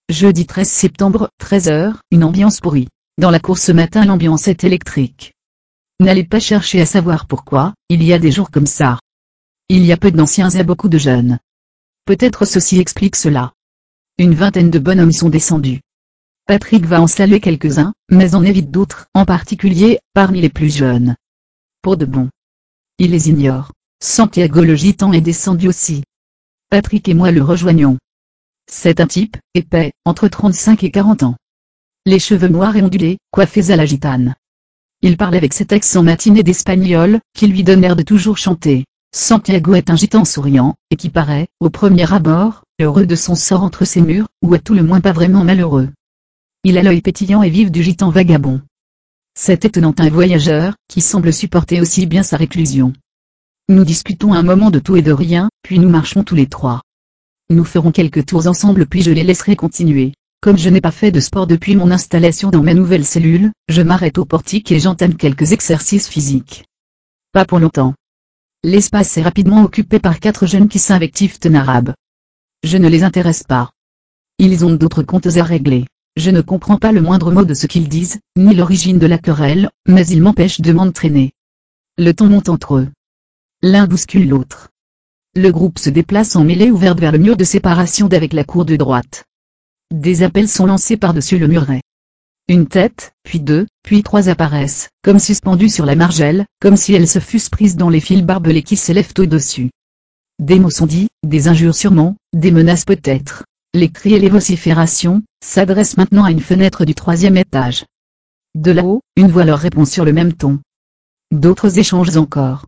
Jeudi 13 septembre, 13h, une ambiance pourrie. Dans la cour ce matin l'ambiance est électrique. N'allez pas chercher à savoir pourquoi, il y a des jours comme ça. Il y a peu d'anciens et beaucoup de jeunes. Peut-être ceci explique cela. Une vingtaine de bonhommes sont descendus. Patrick va en saluer quelques-uns, mais en évite d'autres, en particulier, parmi les plus jeunes. Pour de bon. Il les ignore. Santiago le gitan est descendu aussi. Patrick et moi le rejoignons. C'est un type, épais, entre 35 et 40 ans. Les cheveux noirs et ondulés, coiffés à la gitane. Il parle avec cet accent matiné d'espagnol, qui lui donne l'air de toujours chanter. Santiago est un gitan souriant, et qui paraît, au premier abord, heureux de son sort entre ces murs, ou à tout le moins pas vraiment malheureux. Il a l'œil pétillant et vif du gitan vagabond. C'est étonnant un voyageur, qui semble supporter aussi bien sa réclusion. Nous discutons un moment de tout et de rien, puis nous marchons tous les trois. Nous ferons quelques tours ensemble puis je les laisserai continuer. Comme je n'ai pas fait de sport depuis mon installation dans ma nouvelle cellule, je m'arrête au portique et j'entame quelques exercices physiques. Pas pour longtemps. L'espace est rapidement occupé par 4 jeunes qui s'invectivent en arabe. Je ne les intéresse pas. Ils ont d'autres comptes à régler. Je ne comprends pas le moindre mot de ce qu'ils disent, ni l'origine de la querelle, mais ils m'empêchent de m'entraîner. Le ton monte entre eux. L'un bouscule l'autre. Le groupe se déplace en mêlée ouverte vers le mur de séparation d'avec la cour de droite. Des appels sont lancés par-dessus le muret. Une tête, puis 2, puis 3 apparaissent, comme suspendues sur la margelle, comme si elles se fussent prises dans les fils barbelés qui s'élèvent au-dessus. Des mots sont dits, des injures sûrement, des menaces peut-être. Les cris et les vociférations s'adressent maintenant à une fenêtre du 3e étage. De là-haut, une voix leur répond sur le même ton. D'autres échanges encore.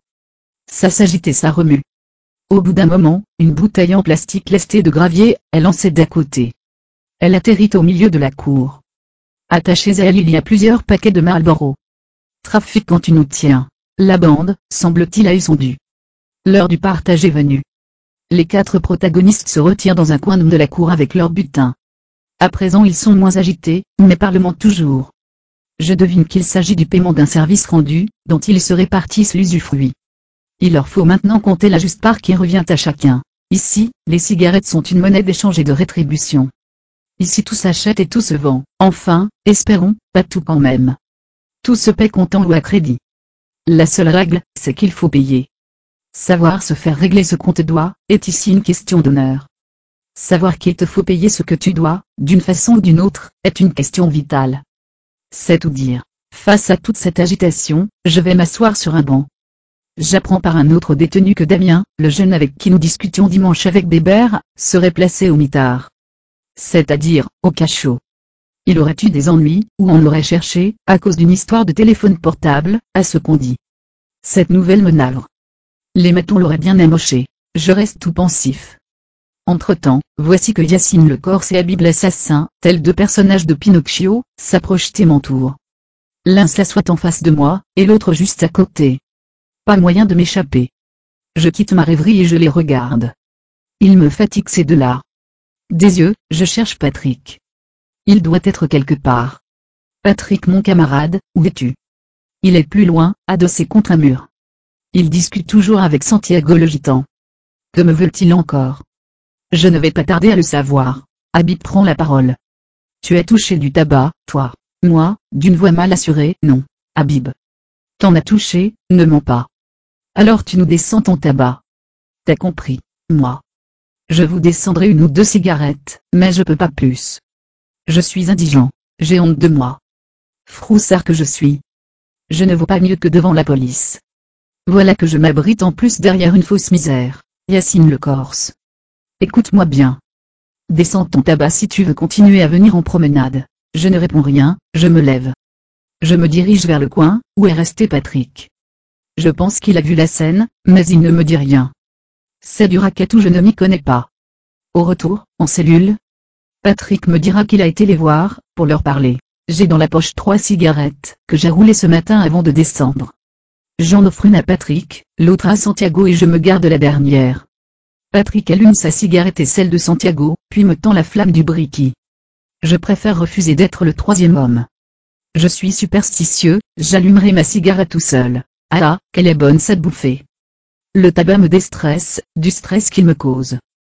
Ça s'agite et ça remue. Au bout d'un moment, une bouteille en plastique lestée de gravier est lancée d'à côté. Elle atterrit au milieu de la cour. Attachés à elle il y a plusieurs paquets de Marlboro. Trafic quand tu nous tiens. La bande, semble-t-il a eu son dû. L'heure du partage est venue. Les 4 protagonistes se retirent dans un coin de la cour avec leur butin. À présent ils sont moins agités, mais parlement toujours. Je devine qu'il s'agit du paiement d'un service rendu, dont ils se répartissent l'usufruit. Il leur faut maintenant compter la juste part qui revient à chacun. Ici, les cigarettes sont une monnaie d'échange et de rétribution. Ici tout s'achète et tout se vend. Enfin, espérons, pas tout quand même. Tout se paie comptant ou à crédit. La seule règle, c'est qu'il faut payer. Savoir se faire régler ce qu'on te doit, est ici une question d'honneur. Savoir qu'il te faut payer ce que tu dois, d'une façon ou d'une autre, est une question vitale. C'est tout dire. Face à toute cette agitation, je vais m'asseoir sur un banc. J'apprends par un autre détenu que Damien, le jeune avec qui nous discutions dimanche avec Bébert, serait placé au mitard. C'est-à-dire, au cachot. Il aurait eu des ennuis, ou on l'aurait cherché, à cause d'une histoire de téléphone portable, à ce qu'on dit. Cette nouvelle me navre. Les matons l'auraient bien amoché. Je reste tout pensif. Entre-temps, voici que Yacine le Corse et Habib l'assassin, tels 2 personnages de Pinocchio, s'approchent et m'entourent. L'un s'assoit en face de moi, et l'autre juste à côté. Pas moyen de m'échapper. Je quitte ma rêverie et je les regarde. Ils me fatiguent ces 2-là. Des yeux, je cherche Patrick. Il doit être quelque part. Patrick mon camarade, où es-tu? Il est plus loin, adossé contre un mur. Il discute toujours avec Santiago le gitan. Que me veulent-ils encore? Je ne vais pas tarder à le savoir. Habib prend la parole. Tu as touché du tabac, toi? Moi, d'une voix mal assurée, non. Habib. T'en as touché, ne mens pas. Alors tu nous descends ton tabac. T'as compris, moi. Je vous descendrai 1 ou 2 cigarettes, mais je peux pas plus. Je suis indigent, j'ai honte de moi. Froussard que je suis. Je ne vaux pas mieux que devant la police. Voilà que je m'abrite en plus derrière une fausse misère. Yacine le Corse. Écoute-moi bien. Descends ton tabac si tu veux continuer à venir en promenade. Je ne réponds rien, je me lève. Je me dirige vers le coin, où est resté Patrick. Je pense qu'il a vu la scène, mais il ne me dit rien. C'est du racket ou je ne m'y connais pas. Au retour, en cellule, Patrick me dira qu'il a été les voir, pour leur parler. J'ai dans la poche 3 cigarettes, que j'ai roulées ce matin avant de descendre. J'en offre une à Patrick, l'autre à Santiago et je me garde la dernière. Patrick allume sa cigarette et celle de Santiago, puis me tend la flamme du briquet. Je préfère refuser d'être le 3e homme. Je suis superstitieux, j'allumerai ma cigarette tout seul. Ah, qu'elle est bonne cette bouffée. Le tabac me déstresse, du stress qu'il me cause.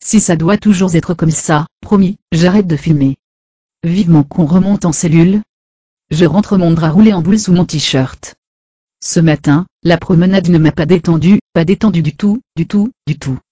Si ça doit toujours être comme ça, promis, j'arrête de filmer. Vivement qu'on remonte en cellule. Je rentre mon drap roulé en boule sous mon t-shirt. Ce matin, la promenade ne m'a pas détendu du tout, du tout, du tout.